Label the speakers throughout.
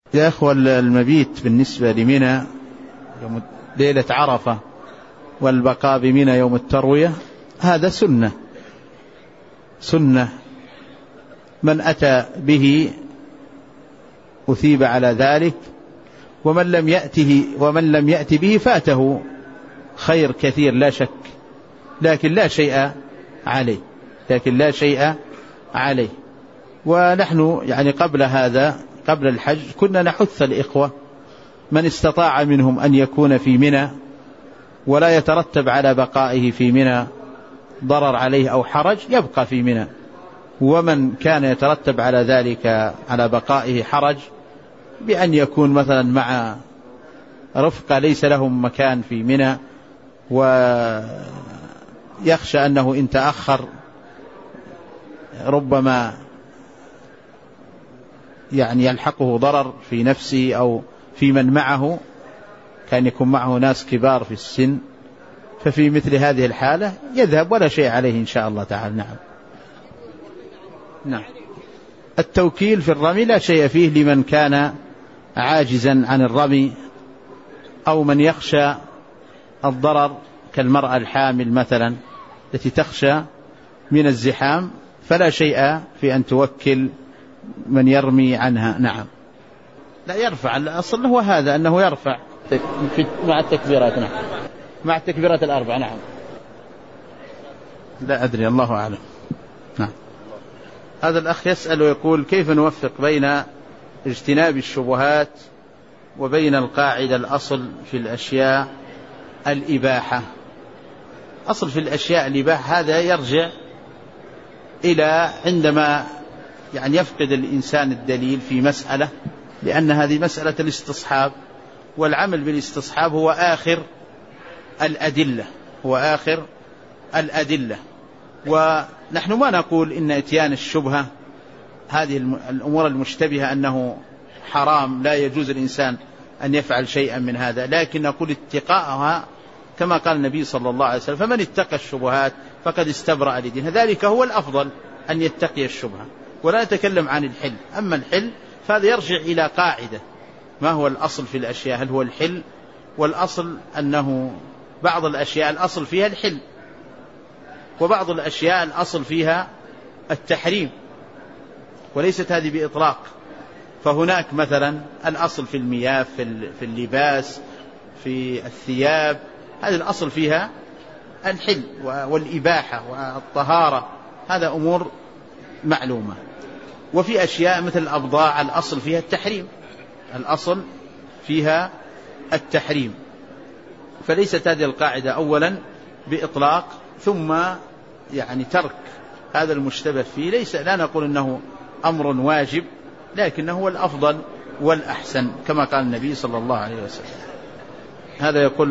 Speaker 1: يا أخوة، المبيت بالنسبة لمنى يوم ليلة عرفة والبقاء بمنى يوم التروية هذا سنة من أتى به أثيب على ذلك، ومن لم يأتي به فاته خير كثير لا شك، لكن لا شيء عليه. ونحن يعني قبل الحج كنا نحث الإخوة من استطاع منهم أن يكون في منى ولا يترتب على بقائه في منى ضرر عليه أو حرج يبقى في منى، ومن كان يترتب على ذلك على بقائه حرج بأن يكون مثلا مع رفقة ليس لهم مكان في منى ويخشى أنه إن تأخر ربما يعني يلحقه ضرر في نفسه أو في من معه، كان يكون معه ناس كبار في السن، ففي مثل هذه الحالة يذهب ولا شيء عليه إن شاء الله تعالى. نعم. التوكيل في الرمي لا شيء فيه لمن كان عاجزا عن الرمي أو من يخشى الضرر كالمرأة الحامل مثلا التي تخشى من الزحام، فلا شيء في أن توكل من يرمي عنها. نعم. لا يرفع، الأصل هو هذا أنه يرفع مع التكبيرات. نعم، مع التكبيرات الأربع. نعم. لا أدري، الله أعلم. نعم. هذا الأخ يسأل ويقول: كيف نوفق بين اجتناب الشبهات وبين القاعدة الأصل في الأشياء الإباحة؟ أصل في الأشياء الإباحة هذا يرجع إلى عندما يعني يفقد الإنسان الدليل في مسألة، لأن هذه مسألة الاستصحاب، والعمل بالاستصحاب هو آخر الأدلة. ونحن ما نقول إن إتيان الشبهة هذه الأمور المشتبهة أنه حرام لا يجوز الإنسان أن يفعل شيئا من هذا، لكن نقول اتقاءها كما قال النبي صلى الله عليه وسلم: فمن اتقى الشبهات فقد استبرأ لدينه. ذلك هو الأفضل أن يتقي الشبهة، ولا نتكلم عن الحل. أما الحل فهذا يرجع إلى قاعدة: ما هو الأصل في الأشياء؟ هل هو الحل؟ والأصل أنه بعض الأشياء الأصل فيها الحل، وبعض الأشياء الأصل فيها التحريم، وليست هذه بإطلاق. فهناك مثلا الأصل في المياه، في اللباس، في الثياب، هذه الأصل فيها الحل والإباحة والطهارة، هذا أمور معلومة. وفي أشياء مثل الأبضاع الأصل فيها التحريم، فليست هذه القاعدة أولا بإطلاق، ثم يعني ترك هذا المشتبه فيه لا نقول أنه أمر واجب، لكنه هو الأفضل والأحسن كما قال النبي صلى الله عليه وسلم. هذا يقول: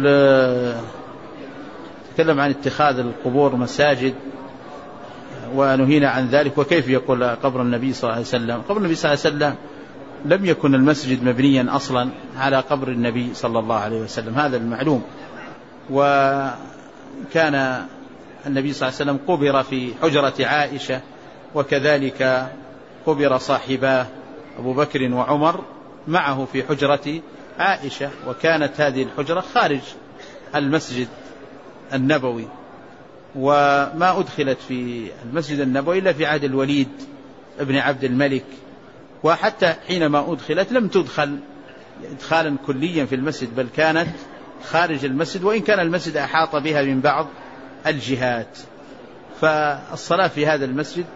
Speaker 1: تكلم عن اتخاذ القبور مساجد ونهينا عن ذلك، وكيف يقول قبر النبي صلى الله عليه وسلم؟ قبر النبي صلى الله عليه وسلم لم يكن المسجد مبنيا أصلا على قبر النبي صلى الله عليه وسلم، هذا المعلوم. وكان النبي صلى الله عليه وسلم قبر في حجرة عائشة، وكذلك قبر صاحباه أبو بكر وعمر معه في حجرة عائشة، وكانت هذه الحجرة خارج المسجد النبوي، وما أدخلت في المسجد النبوي إلا في عهد الوليد ابن عبد الملك، وحتى حينما أدخلت لم تدخل إدخالا كليا في المسجد، بل كانت خارج المسجد، وإن كان المسجد أحاط بها من بعض الجهات. فالصلاة في هذا المسجد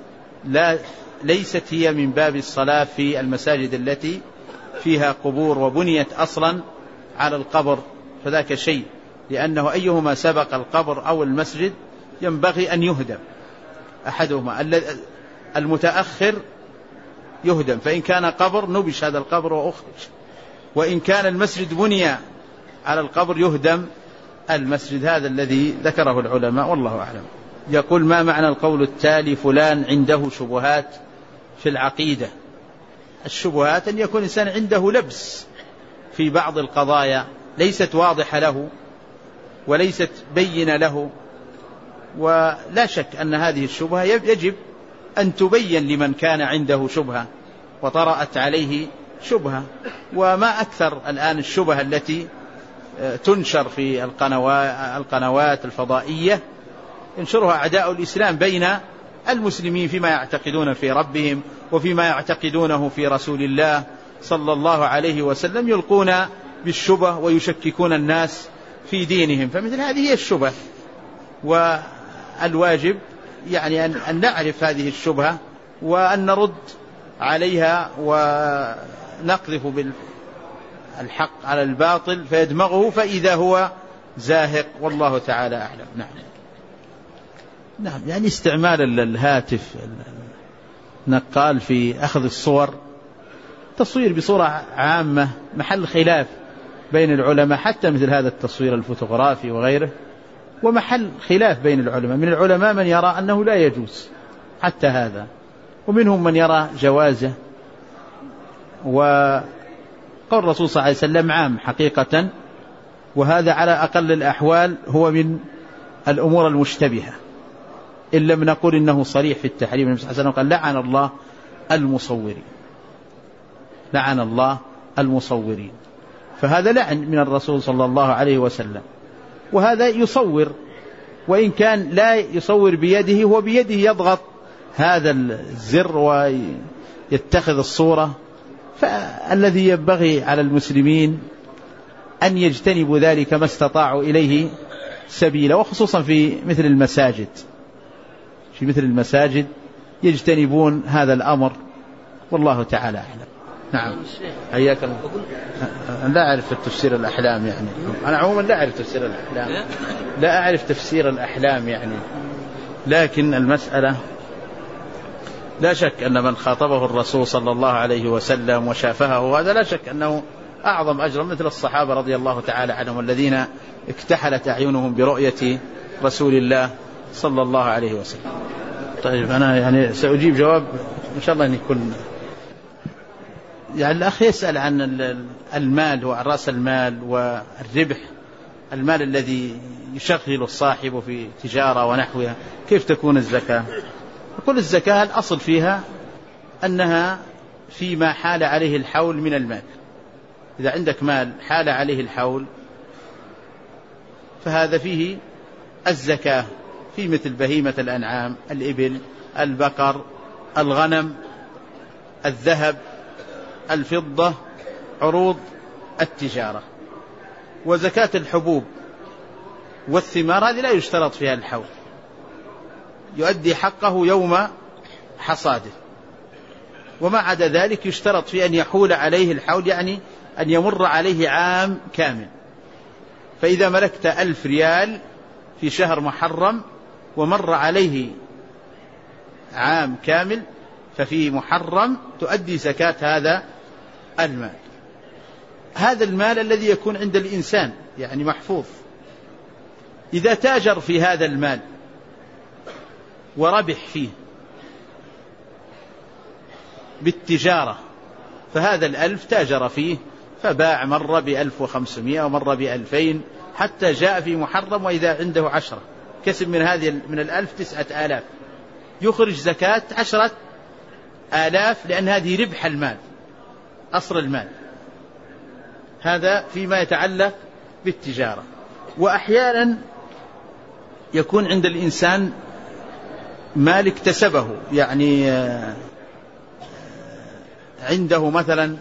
Speaker 1: ليست هي من باب الصلاة في المساجد التي فيها قبور وبنيت أصلا على القبر، فذاك شيء، لأنه أيهما سبق القبر أو المسجد ينبغي أن يهدم أحدهما، المتأخر يهدم، فإن كان قبر نبش هذا القبر وأخرج، وإن كان المسجد بني على القبر يهدم المسجد. هذا الذي ذكره العلماء والله أعلم. يقول: ما معنى القول التالي: فلان عنده شبهات في العقيدة؟ الشبهات أن يكون إنسان عنده لبس في بعض القضايا ليست واضحة له وليست بينة له، ولا شك أن هذه الشبهة يجب أن تبين لمن كان عنده شبهة وطرأت عليه شبهة. وما أكثر الآن الشبهة التي تنشر في القنوات الفضائية ينشرها أعداء الإسلام بين المسلمين فيما يعتقدون في ربهم وفيما يعتقدونه في رسول الله صلى الله عليه وسلم، يلقون بالشبه ويشككون الناس في دينهم. فمثل هذه هي الشبه، والواجب يعني أن نعرف هذه الشبهة وأن نرد عليها ونقذف بالحق على الباطل فيدمغه فإذا هو زاهق، والله تعالى أعلم. نعم، يعني استعمال الهاتف نقال في أخذ الصور، تصوير بصورة عامة محل خلاف بين العلماء، حتى مثل هذا التصوير الفوتوغرافي وغيره، ومحل خلاف بين العلماء. من العلماء من يرى أنه لا يجوز حتى هذا، ومنهم من يرى جوازه. وقول الرسول صلى الله عليه وسلم عام حقيقة، وهذا على أقل الأحوال هو من الأمور المشتبهة، إن لم نقول إنه صريح في التحريم. النبي صلى الله عليه وسلم قال لعن الله المصورين، لعن الله المصورين. فهذا لعن من الرسول صلى الله عليه وسلم. وهذا يصور، وإن كان لا يصور بيده، هو بيده يضغط هذا الزر ويتخذ الصورة. فالذي ينبغي على المسلمين أن يجتنبوا ذلك ما استطاعوا إليه سبيلا، وخصوصا في مثل المساجد، في مثل المساجد يجتنبون هذا الأمر، والله تعالى أعلم. نعم، حياك الله. لا أعرف تفسير الأحلام، يعني أنا عموما لا أعرف تفسير الأحلام، لا أعرف تفسير الأحلام يعني. لكن المسألة لا شك أن من خاطبه الرسول صلى الله عليه وسلم وشافهه، هذا لا شك أنه أعظم أجرا، مثل الصحابة رضي الله تعالى عنهم الذين اكتحلت أعينهم برؤية رسول الله صلى الله عليه وسلم. طيب، أنا يعني سأجيب جواب إن شاء الله أن يكون، يعني الأخ يسأل عن المال وعن رأس المال والربح، المال الذي يشغل الصاحب في تجارة ونحوها، كيف تكون الزكاة؟ يقول الزكاة الأصل فيها أنها فيما حال عليه الحول من المال. إذا عندك مال حال عليه الحول فهذا فيه الزكاة، في مثل بهيمة الأنعام، الإبل، البقر، الغنم، الذهب، الفضة، عروض التجارة. وزكاة الحبوب والثمار هذه لا يشترط فيها الحول، يؤدي حقه يوم حصاده. وما عدا ذلك يشترط في أن يحول عليه الحول، يعني أن يمر عليه عام كامل. فإذا ملكت 1000 ريال في شهر محرم ومر عليه عام كامل ففي محرم تؤدي زكاة هذا المال. هذا المال الذي يكون عند الإنسان يعني محفوظ، إذا تاجر في هذا المال وربح فيه بالتجارة، فهذا 1000 تاجر فيه فباع مرة 1500 ومرة 2000 حتى جاء في محرم، وإذا عنده 10 كسب من 1000 9000، يخرج زكاة 10,000، لأن هذه ربح المال، أصل المال. هذا فيما يتعلق بالتجارة. وأحيانا يكون عند الإنسان مال اكتسبه، يعني عنده مثلا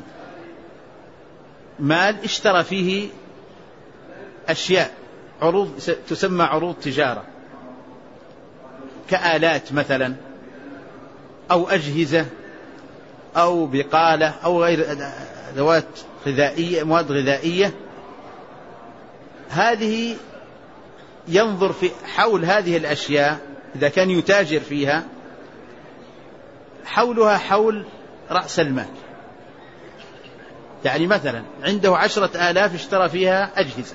Speaker 1: مال اشترى فيه أشياء، عروض تسمى عروض تجارة، كآلات مثلا، أو أجهزة، أو بقالة، أو غير ذوات غذائية، مواد غذائية. هذه ينظر في حول هذه الأشياء إذا كان يتاجر فيها، حولها حول رأس المال. يعني مثلا عنده 10,000 اشترى فيها أجهزة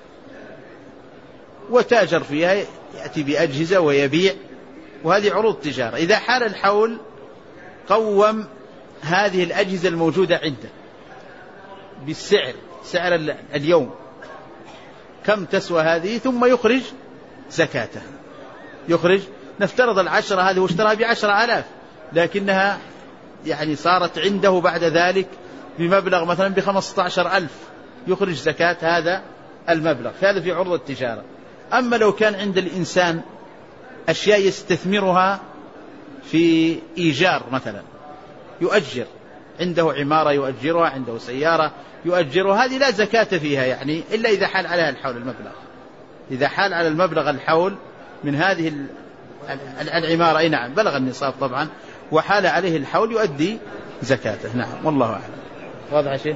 Speaker 1: وتاجر فيها، يأتي بأجهزة ويبيع، وهذه عروض تجارة. إذا حال الحول قوم هذه الأجهزة الموجودة عنده بالسعر، سعر اليوم كم تسوى هذه، ثم يخرج زكاته. يخرج، نفترض 10 هذه واشتراها ب10,000، لكنها يعني صارت عنده بعد ذلك بمبلغ مثلا ب15,000 يخرج زكاة هذا المبلغ، فهذا في عرض التجارة. أما لو كان عند الإنسان أشياء يستثمرها في إيجار، مثلا يؤجر، عنده عمارة يؤجرها، عنده سيارة يؤجرها، هذه لا زكاة فيها يعني إلا إذا حال عليها الحول المبلغ. إذا حال على المبلغ الحول من هذه العمارة، أي نعم بلغ النصاب طبعا، وحال عليه الحول يؤدي زكاته. نعم والله أعلم. واضح شيء؟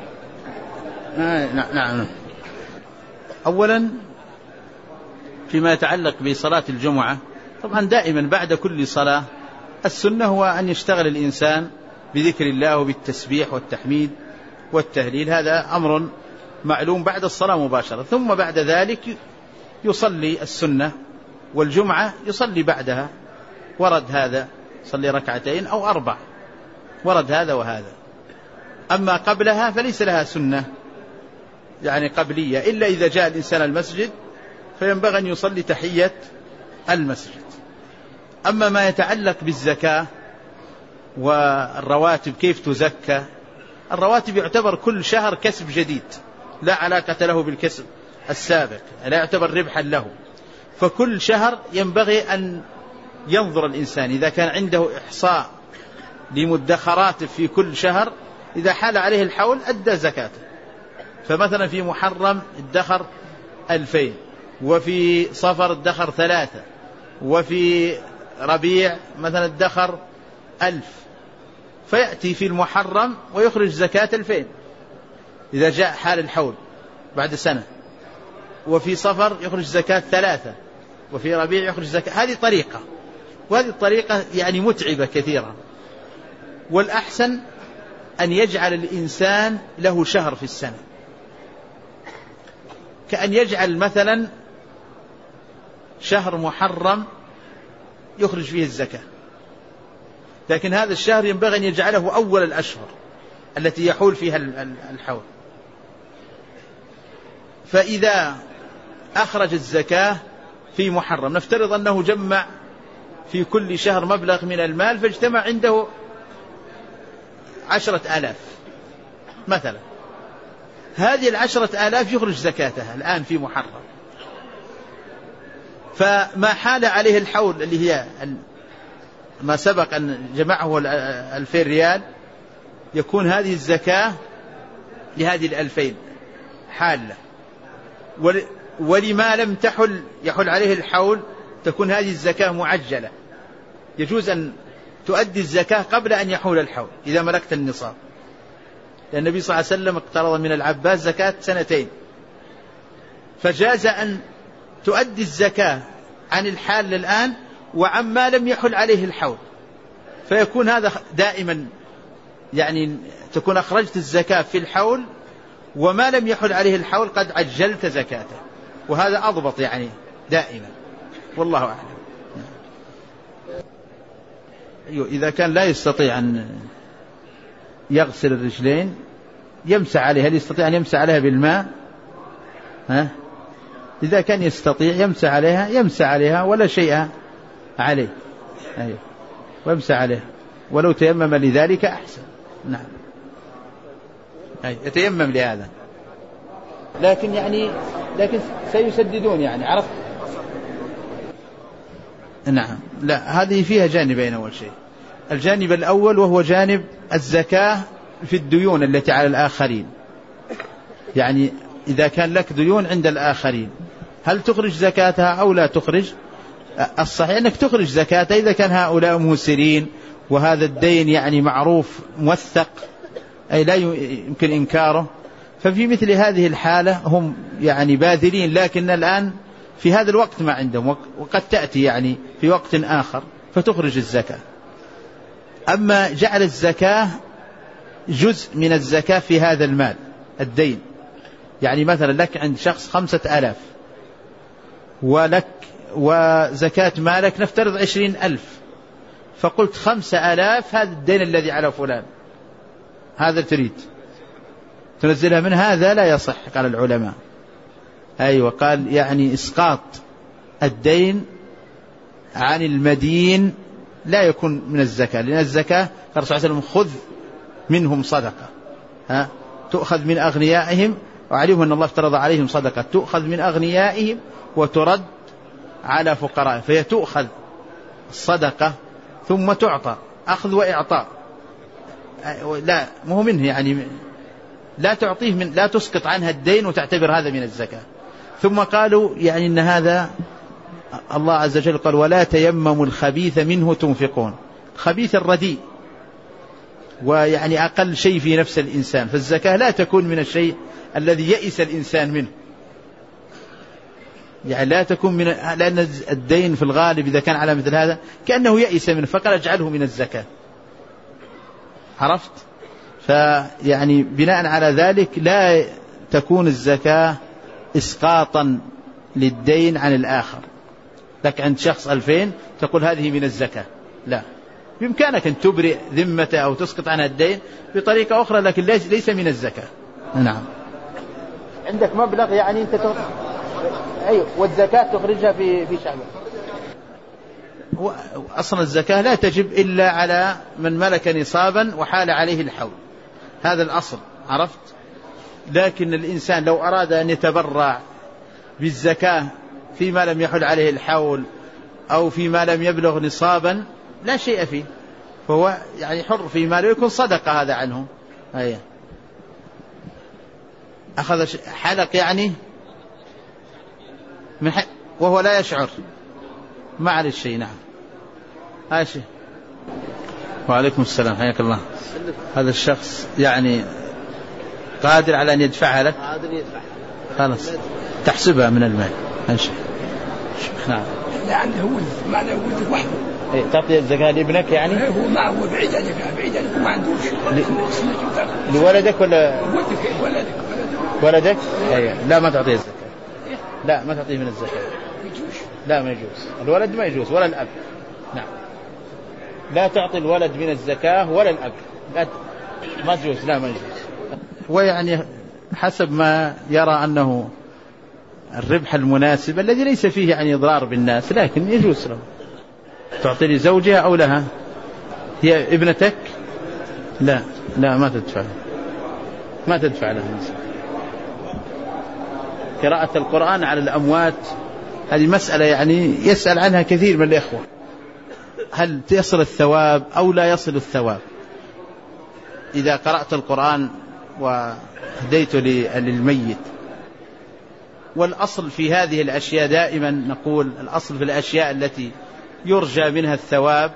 Speaker 1: نعم. أولا فيما يتعلق بصلاة الجمعة، طبعا دائما بعد كل صلاة السنة هو أن يشتغل الإنسان بذكر الله وبالتسبيح والتحميد والتهليل، هذا أمر معلوم بعد الصلاة مباشرة. ثم بعد ذلك يصلي السنة، والجمعة يصلي بعدها، ورد هذا، يصلي 2 أو 4، ورد هذا وهذا. أما قبلها فليس لها سنة يعني قبلية، إلا إذا جاء الإنسان المسجد فينبغي أن يصلي تحية المسجد. أما ما يتعلق بالزكاة والرواتب كيف تزكى، الرواتب يعتبر كل شهر كسب جديد لا علاقة له بالكسب السابق، لا يعتبر ربحا له، فكل شهر ينبغي أن ينظر الإنسان إذا كان عنده إحصاء لمدخرات في كل شهر، إذا حال عليه الحول أدى زكاته. فمثلا في محرم ادخر 2000، وفي صفر ادخر 3، وفي ربيع مثلا ادخر 1000، فيأتي في المحرم ويخرج زكاة 2000 إذا جاء حال الحول بعد سنة، وفي صفر يخرج زكاة 3، وفي ربيع يخرج زكاة. هذه طريقة، وهذه الطريقة يعني متعبة كثيرا. والأحسن أن يجعل الإنسان له شهر في السنة، كأن يجعل مثلا شهر محرم يخرج فيه الزكاة، لكن هذا الشهر ينبغي أن يجعله أول الأشهر التي يحول فيها الحول. فإذا أخرج الزكاة في محرم، نفترض أنه جمع في كل شهر مبلغ من المال، فاجتمع عنده 10,000 مثلا، هذه 10,000 يخرج زكاتها الآن في محرم. فما حال عليه الحول اللي هي ما سبق أن جمعه 2000 ريال، يكون هذه الزكاة لهذه 2000 حالة. ولما لم يحل عليه الحول تكون هذه الزكاة معجلة، يجوز أن تؤدي الزكاة قبل أن يحول الحول إذا ملكت النصاب، لأن النبي صلى الله عليه وسلم اقترض من العباس زكاة 2 فجاز أن تؤدي الزكاة عن الحال الآن وعما لم يحل عليه الحول، فيكون هذا دائما يعني تكون أخرجت الزكاة في الحول، وما لم يحل عليه الحول قد عجلت زكاته، وهذا أضبط يعني دائما، والله أعلم. إذا كان لا يستطيع أن يغسل الرجلين يمسح عليها، هل يستطيع أن يمسح عليها بالماء؟ إذا كان يستطيع يمسح عليها ولا شيء عليه، ويمسح عليها، ولو تيمم لذلك أحسن. نعم، يتيمم لهذا، لكن سيسددون يعني، عرفت؟ نعم. لا، هذه فيها جانبين. أول شيء الجانب الأول وهو جانب الزكاة في الديون التي على الآخرين، يعني إذا كان لك ديون عند الآخرين هل تخرج زكاتها أو لا تخرج؟ الصحيح أنك تخرج زكاتها إذا كان هؤلاء موسرين وهذا الدين يعني معروف موثق أي لا يمكن إنكاره، ففي مثل هذه الحالة هم يعني باذلين، لكن الآن في هذا الوقت ما عندهم، وقد تأتي يعني في وقت آخر فتخرج الزكاة. أما جعل الزكاة جزء من الزكاة في هذا المال الدين، يعني مثلا لك عند شخص 5,000 ولك وزكاة مالك نفترض 20,000، فقلت 5,000 هذا الدين الذي على فلان، هذا تريد تنزلها من هذا، لا يصح قال العلماء. أيوة، قال يعني إسقاط الدين عن المدين لا يكون من الزكاة، لأن الزكاة قال صلى الله عليه وسلم خذ منهم صدقة، تؤخذ من أغنيائهم، وعليهم أن الله افترض عليهم صدقة، تؤخذ من أغنيائهم وترد على فقراء، فهي تؤخذ الصدقة ثم تعطى، أخذ وإعطاء، لا مو منه، يعني لا تعطيه من، لا تسقط عنها الدين وتعتبر هذا من الزكاة. ثم قالوا يعني إن هذا الله عز وجل قال ولا تيمموا الخبيث منه تنفقون، الخبيث الرديء ويعني أقل شيء في نفس الإنسان، فالزكاة لا تكون من الشيء الذي يئس الإنسان منه، يعني لا تكون من، لأن الدين في الغالب إذا كان على مثل هذا كأنه يئس منه، فقال اجعله من الزكاة، عرفت؟ فيعني بناء على ذلك لا تكون الزكاة إسقاطا للدين عن الآخر، لك عند شخص 2000 تقول هذه من الزكاة، لا، بإمكانك أن تبرئ ذمته أو تسقط عنها الدين بطريقة أخرى، لكن ليس من الزكاة. نعم. عندك مبلغ يعني أنت أيوة، والزكاة تخرجها في شعبه. أصلا الزكاة لا تجب إلا على من ملك نصابا وحال عليه الحول، هذا الأصل، عرفت؟ لكن الإنسان لو أراد أن يتبرع بالزكاة فيما لم يحل عليه الحول أو فيما لم يبلغ نصابا لا شيء فيه، فهو يعني حر في ماله، يكون صدقة هذا عنه. أيه. أخذ حلق يعني وهو لا يشعر، ما عليه الشيء. نعم. هاشي. وعليكم السلام، حياك الله. هذا الشخص يعني قادر على أن يدفعها لك، خلاص تحسبها من المال. أنشأ. نعم.
Speaker 2: يعني هو معنى ولد وحده.
Speaker 1: إيه، تعطي الزكاة لابنك يعني؟
Speaker 2: هو ما هو بعيد عنك، بعيد عنك، ما عندوش.
Speaker 1: لولدك ولا؟
Speaker 2: ولدك.
Speaker 1: ولدك؟ أيه. لا ما تعطيه الزكاة. لا ما تعطيه من الزكاة. لا ما يجوز، الولد ما يجوز ولا الأب. نعم. لا تعطي الولد من الزكاة ولا الأب، ما تجوز، لا ما يجوز. ويعني حسب ما يرى أنه الربح المناسب الذي ليس فيه يعني إضرار بالناس، لكن يجوز له. تعطي لزوجها أو لها؟ هي ابنتك؟ لا ما تدفع، ما تدفع لها. قراءة القرآن على الأموات هذه مسألة يعني يسأل عنها كثير من الإخوة، هل يصل الثواب أو لا يصل الثواب إذا قرأت القرآن وهديته للميت؟ والأصل في هذه الأشياء دائما نقول الأصل في الأشياء التي يرجى منها الثواب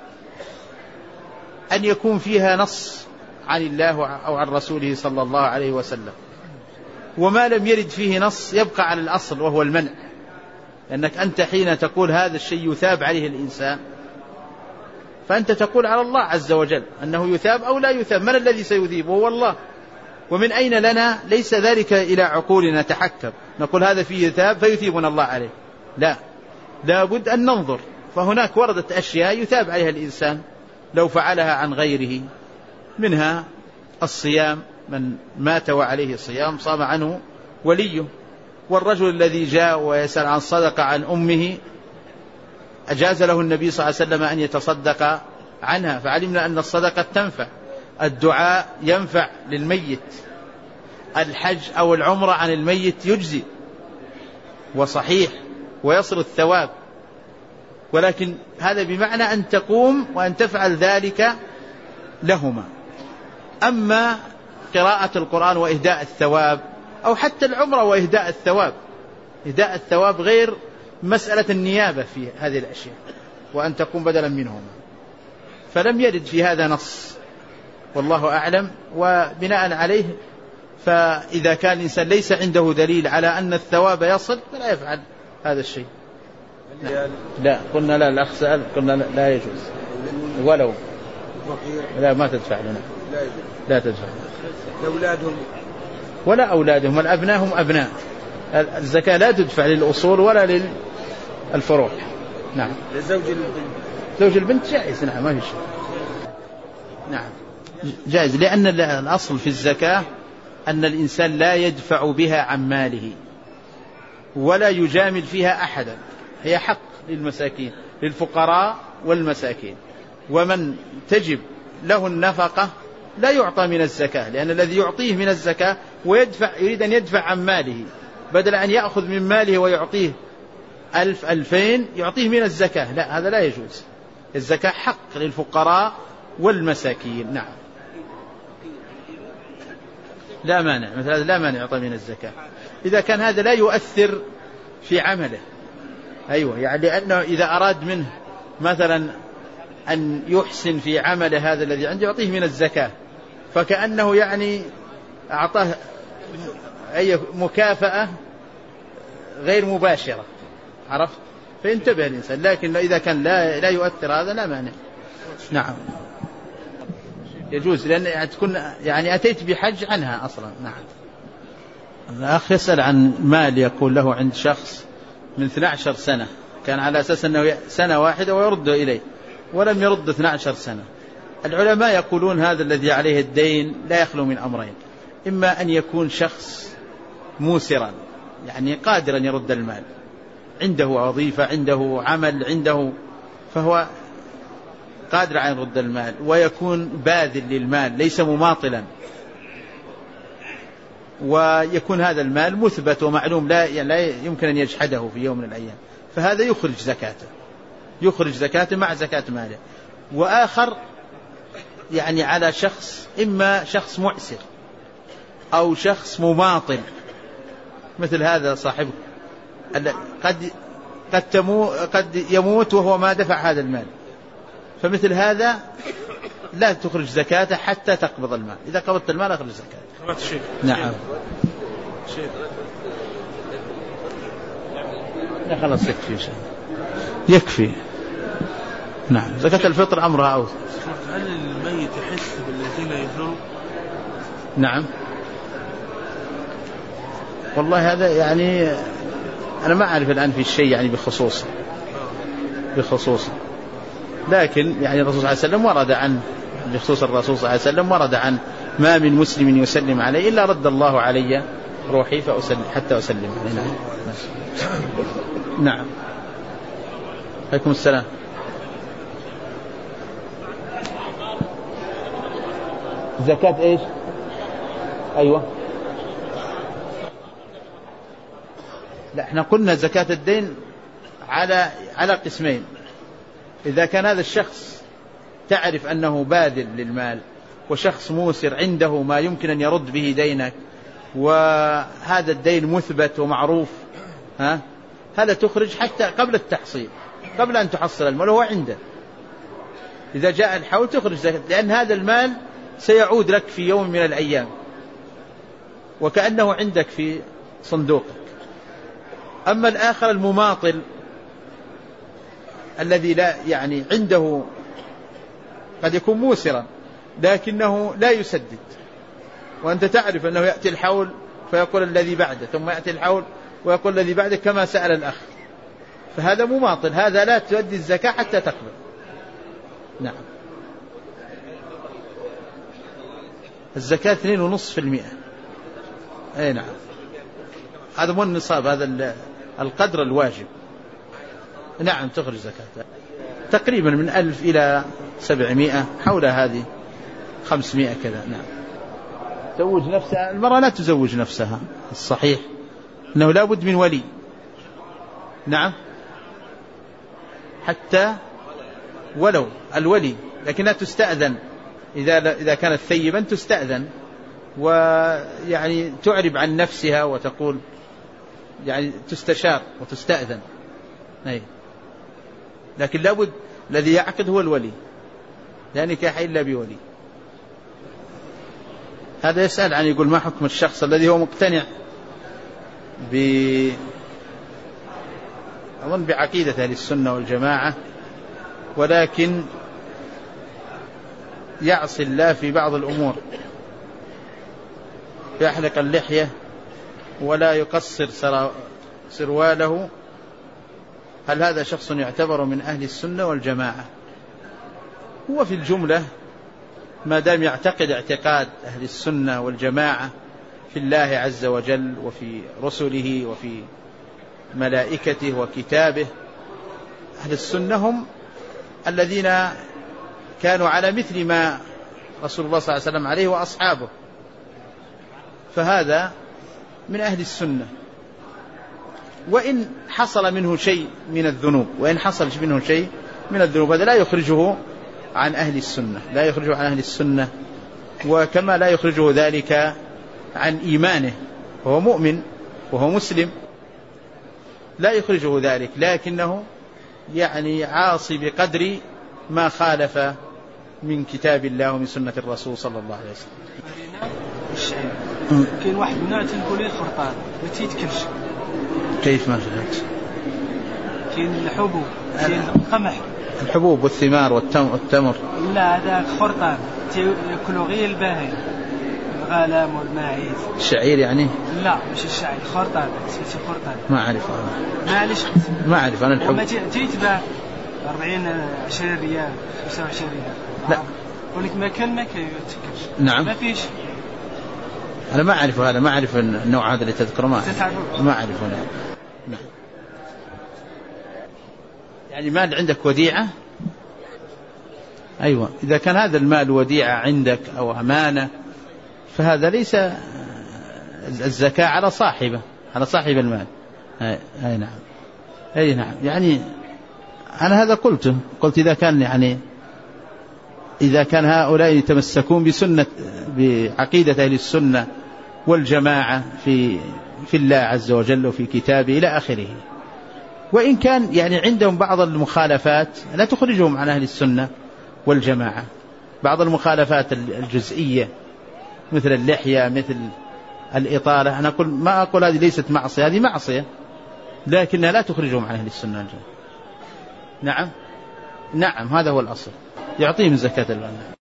Speaker 1: أن يكون فيها نص عن الله أو عن رسوله صلى الله عليه وسلم، وما لم يرد فيه نص يبقى على الأصل وهو المنع، لأنك أنت حين تقول هذا الشيء يثاب عليه الإنسان فأنت تقول على الله عز وجل أنه يثاب أو لا يثاب، من الذي سيثيبه؟ هو الله. ومن أين لنا؟ ليس ذلك إلى عقولنا تحكم نقول هذا فيه يثاب فيثيبنا الله عليه، لا بد أن ننظر. فهناك وردت أشياء يثاب عليها الإنسان لو فعلها عن غيره، منها الصيام، من مات وعليه صيام صام عنه وليه، والرجل الذي جاء ويسأل عن صدقة عن أمه أجاز له النبي صلى الله عليه وسلم أن يتصدق عنها، فعلمنا أن الصدقة تنفع، الدعاء ينفع للميت، الحج أو العمرة عن الميت يجزي وصحيح ويصل الثواب، ولكن هذا بمعنى أن تقوم وأن تفعل ذلك لهما. أما قراءة القرآن وإهداء الثواب أو حتى العمرة وإهداء الثواب، إهداء الثواب غير مسألة النيابة في هذه الأشياء وأن تقوم بدلا منهما، فلم يرد في هذا نص والله أعلم. وبناء عليه فإذا كان الإنسان ليس عنده دليل على أن الثواب يصل فلا يفعل هذا الشيء. لا قلنا لا، الأخ سأل قلنا لا يجوز، ولو لا ما تدفع لنا، لا تدفع
Speaker 2: لأولادهم
Speaker 1: ولا أولادهم، الأبناء هم أبناء، الزكاة لا تدفع للأصول ولا للفروع. نعم. زوج البنت جائز، نعم ما في شيء، نعم جائز، لأن الأصل في الزكاة أن الإنسان لا يدفع بها عن ماله ولا يجامل فيها أحدا، هي حق للمساكين، للفقراء والمساكين، ومن تجب له النفقة لا يعطى من الزكاة، لأن الذي يعطيه من الزكاة ويدفع يريد أن يدفع عن ماله، بدل أن يأخذ من ماله ويعطيه 1000 2000 يعطيه من الزكاة، لا، هذا لا يجوز. الزكاة حق للفقراء والمساكين. نعم، لا مانع، مثل هذا لا مانع يعطى من الزكاة إذا كان هذا لا يؤثر في عمله. أيوة، يعني لأنه إذا أراد منه مثلا أن يحسن في عمله هذا الذي عنده يعطيه من الزكاة، فكأنه يعني أعطاه أي مكافأة غير مباشرة، عرفت؟ فينتبه الإنسان، لكن إذا كان لا يؤثر هذا لا مانع. نعم، يجوز، لأن تكون يعني أتيت بحج عنها أصلا. نعم. الأخ يسأل عن مال يقول له عند شخص من 12 سنة، كان على أساس أنه سنة واحدة ويرد إليه، ولم يرد 12 سنة. العلماء يقولون هذا الذي عليه الدين لا يخلو من أمرين: إما أن يكون شخص موسرا، يعني قادرا يرد المال، عنده وظيفة، عنده عمل، عنده، فهو قادر على رد المال، ويكون باذل للمال ليس مماطلا، ويكون هذا المال مثبت ومعلوم لا يمكن أن يجحده في يوم من الأيام، فهذا يخرج زكاته مع زكاة ماله. وآخر يعني على شخص، إما شخص معسر أو شخص مماطل، مثل هذا صاحبه قد يموت وهو ما دفع هذا المال، فمثل هذا لا تخرج زكاته حتى تقبض المال. إذا قبضت المال أخرج زكاته. نعم. خلاص يكفي. نعم. زكاة الفطر أمرها أوسع.
Speaker 3: هل الميت يحس بالذين يزور؟
Speaker 1: نعم. والله هذا يعني أنا ما أعرف الآن في شيء يعني بخصوص، لكن يعني الرسول صلى الله عليه وسلم ورد عن، بخصوص الرسول صلى الله عليه وسلم ورد عن: ما من مسلم يسلم عليه إلا رد الله علي روحي حتى أسلم عليه. نعم. عليكم السلام. زكاة إيش؟ أيوة. لا، احنا قلنا زكاة الدين على قسمين: إذا كان هذا الشخص تعرف أنه باذل للمال، وشخص موسر عنده ما يمكن أن يرد به دينك، وهذا الدين مثبت ومعروف، هذا تخرج حتى قبل التحصيل، قبل أن تحصل المال هو عنده. إذا جاء الحول تخرج زكاة، لأن هذا المال سيعود لك في يوم من الأيام، وكأنه عندك في صندوقك. أما الآخر المماطل الذي لا يعني عنده، قد يكون موسرا لكنه لا يسدد، وأنت تعرف أنه يأتي الحول فيقول الذي بعده، ثم يأتي الحول ويقول الذي بعده كما سأل الأخ، فهذا مماطل، هذا لا تؤدي الزكاة حتى تقبل. نعم. الزكاة 2.5%. أي نعم، هذا مو النصاب، هذا القدر الواجب. نعم، تخرج زكاة تقريبا من 1000 إلى 700 حول هذه 500 كذا. نعم. تزوج نفسها المرأة لا تزوج نفسها، الصحيح أنه لا بد من ولي. نعم، حتى ولو الولي، لكنها تستأذن إذا كانت ثيبا تستأذن، ويعني تعرب عن نفسها وتقول يعني تستشار وتستأذن. أي. لكن لابد الذي يعقد هو الولي، لا نكاح إلا بولي. هذا يسأل عن، يقول: ما حكم الشخص الذي هو مقتنع أظن بعقيدة أهل السنة والجماعة، ولكن يعصي الله في بعض الأمور، يحلق اللحية ولا يقصر سرواله، هل هذا شخص يعتبر من أهل السنة والجماعة؟ هو في الجملة ما دام يعتقد اعتقاد أهل السنة والجماعة في الله عز وجل وفي رسله وفي ملائكته وكتابه، أهل السنة هم الذين كانوا على مثل ما رسول الله صلى الله عليه وسلم عليه وأصحابه، فهذا من أهل السنة. وإن حصل منه شيء من الذنوب، هذا لا يخرجه عن أهل السنة، وكما لا يخرجه ذلك عن إيمانه، وهو مؤمن وهو مسلم، لا يخرجه ذلك، لكنه يعني عاصي بقدر ما خالف من كتاب الله ومن سنة الرسول صلى الله عليه وسلم.
Speaker 4: كاين واحد من النوع تنقول ليه خرطان ما تيتكلش.
Speaker 1: كيف ما فهمت؟
Speaker 4: كاين الحبوب، كاين القمح،
Speaker 1: الحبوب والثمار والتمر.
Speaker 4: لا هذا خرطان يأكلوا غير البهائم، الغنم والماعز.
Speaker 1: الشعير يعني؟
Speaker 4: لا مش الشعير، خرطان، سيتي خرطان.
Speaker 1: ما أعرف أنا.
Speaker 4: معليش
Speaker 1: ما أعرف أنا الحبوب.
Speaker 4: ما تيتباع 20 ريال 25 ريال.
Speaker 1: لا.
Speaker 4: ولك ما كيتكلش.
Speaker 1: نعم.
Speaker 4: ما فيش.
Speaker 1: أنا ما أعرف هذا، ما أعرف النوع هذا اللي تذكره، ما أعرف أنا. نعم. يعني مال عندك وديعة، أيوة، إذا كان هذا المال وديعة عندك أو أمانة فهذا ليس الزكاة على صاحب المال. أي نعم. يعني أنا هذا قلت إذا كان هؤلاء يتمسكون بعقيدة أهل السنة والجماعة في الله عز وجل وفي كتابه إلى آخره، وإن كان يعني عندهم بعض المخالفات لا تخرجهم عن أهل السنة والجماعة، بعض المخالفات الجزئية مثل اللحية، مثل الإطالة. أنا ما أقول هذه ليست معصية، هذه معصية، لكنها لا تخرجهم عن أهل السنة والجماعة. نعم هذا هو الأصل، يعطيهم زكاة المال.